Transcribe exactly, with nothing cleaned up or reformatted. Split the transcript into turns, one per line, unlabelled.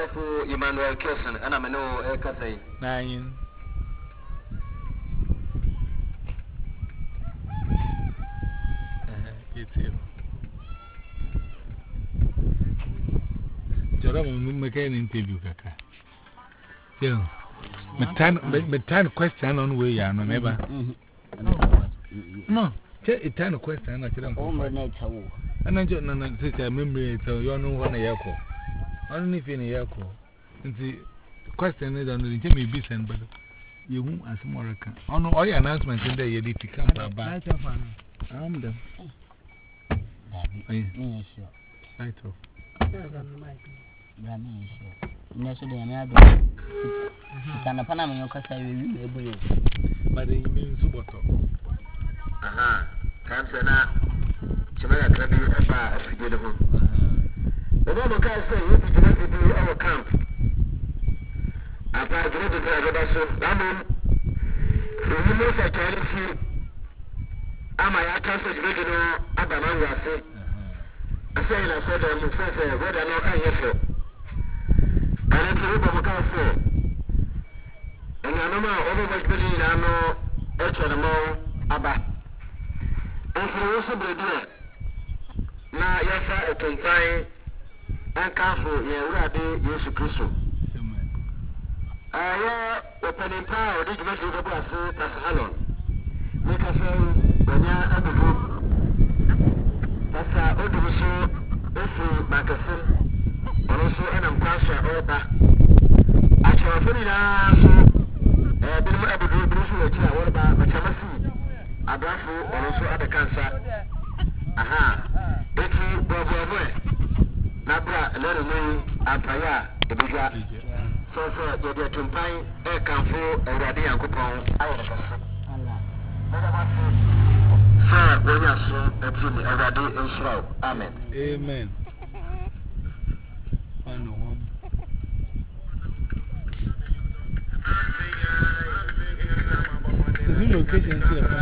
for Emmanuel Kilson, and I'm a no Casay.
Nine. It's him. Joram make an interview, Kaka. Yeah. But ten question on way, I know never. No, a ten question, I tell them. And I don't know, sister, remember it, so you know one a yako. Only if in a yako. And the question is on the Jimmy Bison, but you won't ask more. Oh, no, all your announcements in there, you did to come back. I'm them. Right off.
Next day, I'm not doing it. Panama, your casa will be
but they mean Suboto.
Aha, comes a na Chimera Krabi about a beautiful. The Bible can say, you can do our camp. About the little Travaso, Ramon, the most I try to see. Am I a cancer video? Abamanga say. I say, I said, I'm a friend, whether or not I hear. And it's a little more say. And I know my over building, I know, H and more Abba. And for also be there. Now, yes, I can find and careful, yeah, we are Christo. I am opening power, did you make it about Pastor Hallon? Make a friend when you are at the group. Pastor Oduso, Efi Macassin, and also Anam Kwasha Oba. I shall put it out so, uh, Bill Abu Bruce, which I want about Machamasi, Abrafu, and also other cancer. Aha, Betty Bobo, Nabra, another name, Apaya, the Bija. So, sir, you're there to find a camphor, a radiant coupon. I have a sir, when you saw a team already in slow. Amen.
Amen. Location